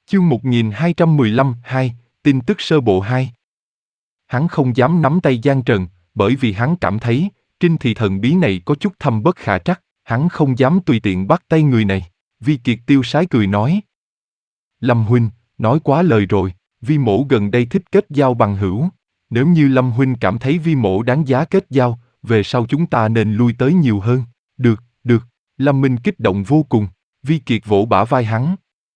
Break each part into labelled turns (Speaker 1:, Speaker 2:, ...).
Speaker 1: Chương 1215, 2, tin tức sơ bộ 2. Hắn không dám nắm tay Giang Trần, bởi vì hắn cảm thấy, Trinh thì thần bí này có chút thâm bất khả trắc, hắn không dám tùy tiện bắt tay người này. Vi Kiệt tiêu sái cười nói. Lâm huynh, nói quá lời rồi, Vi mỗ gần đây thích kết giao bằng hữu. Nếu như Lâm huynh cảm thấy Vi mỗ đáng giá kết giao, về sau chúng ta nên lui tới nhiều hơn. Được, được, Lâm Minh kích động vô cùng, Vi Kiệt vỗ bả vai hắn.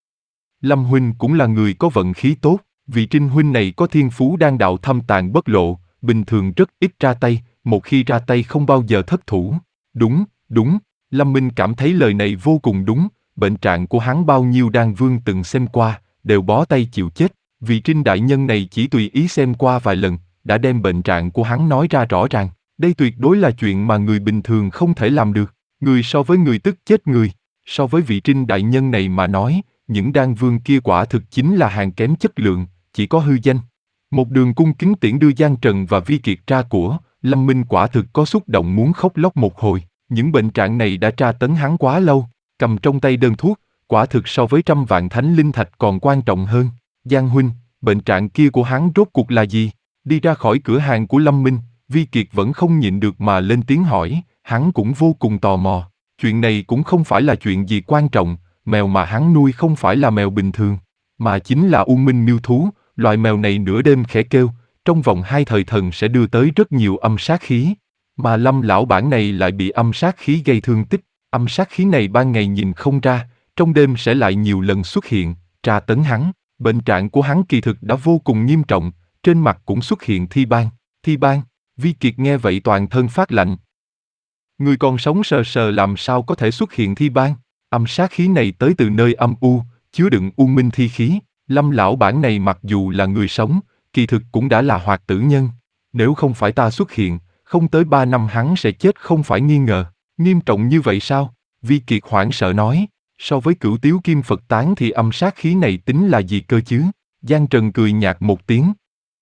Speaker 1: Lâm huynh cũng là người có vận khí tốt, vị Trinh huynh này có thiên phú đan đạo thâm tàng bất lộ, bình thường rất ít ra tay, một khi ra tay không bao giờ thất thủ. Đúng, đúng, Lâm Minh cảm thấy lời này vô cùng đúng, bệnh trạng của hắn bao nhiêu đan vương từng xem qua, đều bó tay chịu chết, vị Trinh đại nhân này chỉ tùy ý xem qua vài lần, đã đem bệnh trạng của hắn nói ra rõ ràng, đây tuyệt đối là chuyện mà người bình thường không thể làm được, người so với người tức chết người, so với vị Trinh đại nhân này mà nói, những đan vương kia quả thực chính là hàng kém chất lượng, chỉ có hư danh. Một đường cung kính tiễn đưa Giang Trần và Vi Kiệt ra của, Lâm Minh quả thực có xúc động muốn khóc lóc một hồi, những bệnh trạng này đã tra tấn hắn quá lâu, cầm trong tay đơn thuốc, quả thực so với 100 vạn thánh linh thạch còn quan trọng hơn. Giang huynh, bệnh trạng kia của hắn rốt cuộc là gì? Đi ra khỏi cửa hàng của Lâm Minh, Vi Kiệt vẫn không nhịn được mà lên tiếng hỏi, hắn cũng vô cùng tò mò. Chuyện này cũng không phải là chuyện gì quan trọng, mèo mà hắn nuôi không phải là mèo bình thường, mà chính là U Minh miêu thú, loại mèo này nửa đêm khẽ kêu, trong vòng 2 thời thần sẽ đưa tới rất nhiều âm sát khí. Mà Lâm lão bản này lại bị âm sát khí gây thương tích, âm sát khí này ban ngày nhìn không ra, trong đêm sẽ lại nhiều lần xuất hiện, tra tấn hắn. Bệnh trạng của hắn kỳ thực đã vô cùng nghiêm trọng, trên mặt cũng xuất hiện thi ban. Thi ban, Vi Kiệt nghe vậy toàn thân phát lạnh. Người còn sống sờ sờ làm sao có thể xuất hiện thi ban? Âm sát khí này tới từ nơi âm u, chứa đựng u minh thi khí. Lâm lão bản này mặc dù là người sống, kỳ thực cũng đã là hoạt tử nhân. Nếu không phải ta xuất hiện, không tới 3 năm hắn sẽ chết không phải nghi ngờ. Nghiêm trọng như vậy sao? Vi Kiệt hoảng sợ nói. So với Cửu Tiếu Kim Phật tán thì âm sát khí này tính là gì cơ chứ? Giang Trần cười nhạt một tiếng.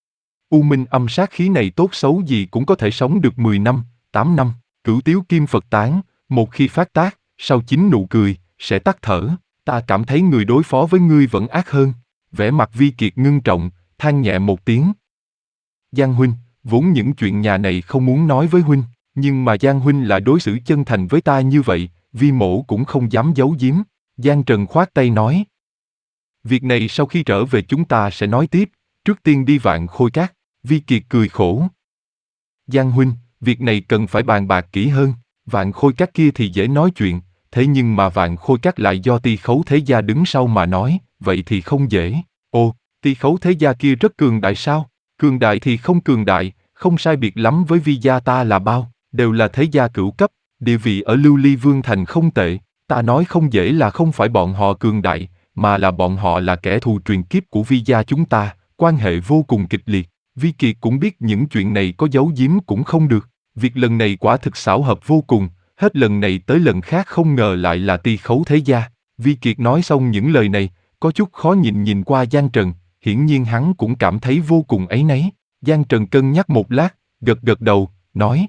Speaker 1: U minh âm sát khí này tốt xấu gì cũng có thể sống được 10 năm, 8 năm. Cửu Tiếu Kim Phật tán, một khi phát tác, sau 9 nụ cười, sẽ tắt thở. Ta cảm thấy người đối phó với ngươi vẫn ác hơn. Vẻ mặt Vi Kiệt ngưng trọng, than nhẹ một tiếng. Giang huynh, vốn những chuyện nhà này không muốn nói với huynh, nhưng mà Giang huynh lại đối xử chân thành với ta như vậy, Vi mỗ cũng không dám giấu giếm. Giang Trần khoát tay nói. Việc này sau khi trở về chúng ta sẽ nói tiếp, trước tiên đi Vạn Khôi Các. Vi Kiệt cười khổ. Giang huynh, việc này cần phải bàn bạc kỹ hơn, Vạn Khôi Các kia thì dễ nói chuyện, thế nhưng mà Vạn Khôi Các lại do Ti Khấu Thế Gia đứng sau mà nói, vậy thì không dễ. Ồ, Ti Khấu Thế Gia kia rất cường đại sao? Cường đại thì không cường đại, không sai biệt lắm với Vi gia ta là bao, đều là thế gia cửu cấp, địa vị ở Lưu Ly Vương Thành không tệ. Ta nói không dễ là không phải bọn họ cường đại, mà là bọn họ là kẻ thù truyền kiếp của Vi gia chúng ta, quan hệ vô cùng kịch liệt. Vi Kiệt cũng biết những chuyện này có giấu giếm cũng không được, việc lần này quả thực xảo hợp vô cùng, hết lần này tới lần khác không ngờ lại là Ti Khấu Thế Gia. Vi Kiệt nói xong những lời này, có chút khó nhìn qua Giang Trần, hiển nhiên hắn cũng cảm thấy vô cùng áy náy. Giang Trần cân nhắc một lát, gật gật đầu, nói.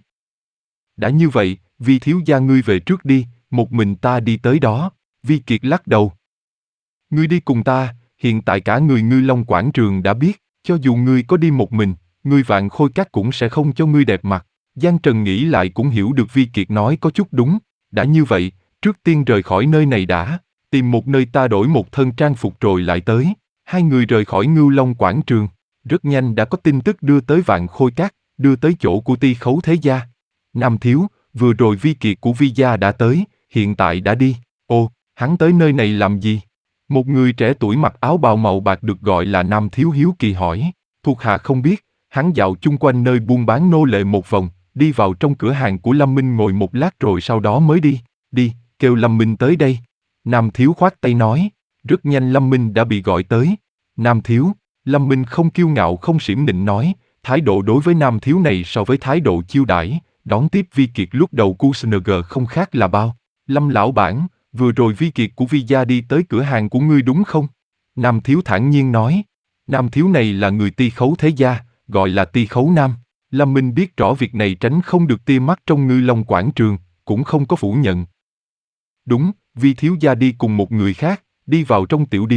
Speaker 1: Đã như vậy, Vi thiếu gia ngươi về trước đi, một mình ta đi tới đó. Vi Kiệt lắc đầu. Ngươi đi cùng ta, hiện tại cả người Ngư Long Quảng Trường đã biết, cho dù ngươi có đi một mình, ngươi Vạn Khôi Các cũng sẽ không cho ngươi đẹp mặt. Giang Trần nghĩ lại cũng hiểu được Vi Kiệt nói có chút đúng, đã như vậy, trước tiên rời khỏi nơi này đã, tìm một nơi ta đổi một thân trang phục rồi lại tới. Hai người rời khỏi Ngưu Long Quảng Trường, rất nhanh đã có tin tức đưa tới Vạn Khôi Các, đưa tới chỗ của Ti Khấu Thế Gia. Nam thiếu, vừa rồi Vi Kiệt của Vi gia đã tới, hiện tại đã đi. Ồ, hắn tới nơi này làm gì? Một người trẻ tuổi mặc áo bào màu bạc được gọi là Nam thiếu hiếu kỳ hỏi. Thuộc hạ không biết, hắn dạo chung quanh nơi buôn bán nô lệ một vòng, đi vào trong cửa hàng của Lâm Minh ngồi một lát rồi sau đó mới đi. Đi, kêu Lâm Minh tới đây. Nam thiếu khoát tay nói. Rất nhanh Lâm Minh đã bị gọi tới. Nam thiếu, Lâm Minh không kiêu ngạo không xiểm nịnh nói, thái độ đối với Nam thiếu này so với thái độ chiêu đãi, đón tiếp Vi Kiệt lúc đầu QSNG không khác là bao. Lâm lão bản, vừa rồi Vi Kiệt của Vi gia đi tới cửa hàng của ngươi đúng không? Nam thiếu thản nhiên nói. Nam thiếu này là người Ti Khấu Thế Gia, gọi là Ti Khấu Nam. Lâm Minh biết rõ việc này tránh không được tia mắt trong Ngư Long Quảng Trường, cũng không có phủ nhận. Đúng, Vi thiếu gia đi cùng một người khác, đi vào trong tiểu điếm,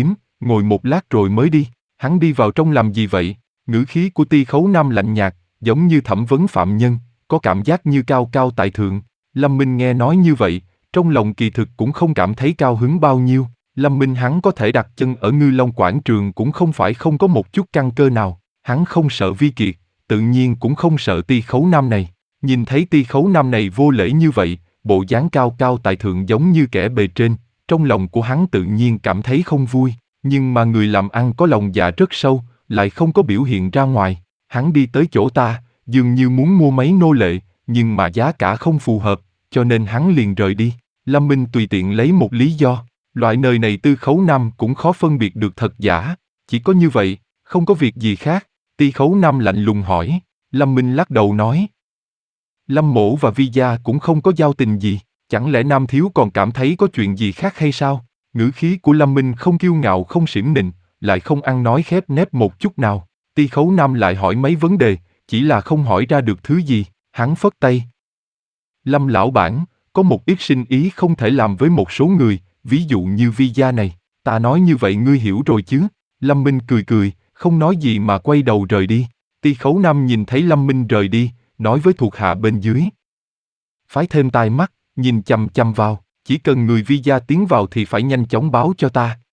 Speaker 1: ngồi một lát rồi mới đi. Hắn đi vào trong làm gì vậy? Ngữ khí của Ti Khấu Nam lạnh nhạt, giống như thẩm vấn phạm nhân, có cảm giác như cao cao tại thượng. Lâm Minh nghe nói như vậy, trong lòng kỳ thực cũng không cảm thấy cao hứng bao nhiêu. Lâm Minh hắn có thể đặt chân ở Ngư Long quảng trường cũng không phải không có một chút căn cơ nào. Hắn không sợ Vi Kiệt, tự nhiên cũng không sợ Ti Khấu Nam này. Nhìn thấy Ti Khấu Nam này vô lễ như vậy, bộ dáng cao cao tại thượng giống như kẻ bề trên, trong lòng của hắn tự nhiên cảm thấy không vui. Nhưng mà người làm ăn có lòng dạ rất sâu, lại không có biểu hiện ra ngoài. Hắn đi tới chỗ ta, dường như muốn mua mấy nô lệ, nhưng mà giá cả không phù hợp, cho nên hắn liền rời đi. Lâm Minh tùy tiện lấy một lý do. Loại nơi này Ti Khấu Nam cũng khó phân biệt được thật giả. Chỉ có như vậy, không có việc gì khác. Ti Khấu Nam lạnh lùng hỏi. Lâm Minh lắc đầu nói. Lâm mỗ và Vi gia cũng không có giao tình gì. Chẳng lẽ Nam thiếu còn cảm thấy có chuyện gì khác hay sao? Ngữ khí của Lâm Minh không kiêu ngạo không xiểm nịnh, lại không ăn nói khép nép một chút nào. Ti Khấu Nam lại hỏi mấy vấn đề, chỉ là không hỏi ra được thứ gì. Hắn phất tay. Lâm lão bản, có một ít sinh ý không thể làm với một số người, ví dụ như Vi gia này. Ta nói như vậy ngươi hiểu rồi chứ? Lâm Minh cười cười, không nói gì mà quay đầu rời đi. Ti Khấu Nam nhìn thấy Lâm Minh rời đi, nói với thuộc hạ bên dưới. Phái thêm tai mắt, nhìn chằm chằm vào, chỉ cần người Vi gia tiến vào thì phải nhanh chóng báo cho ta,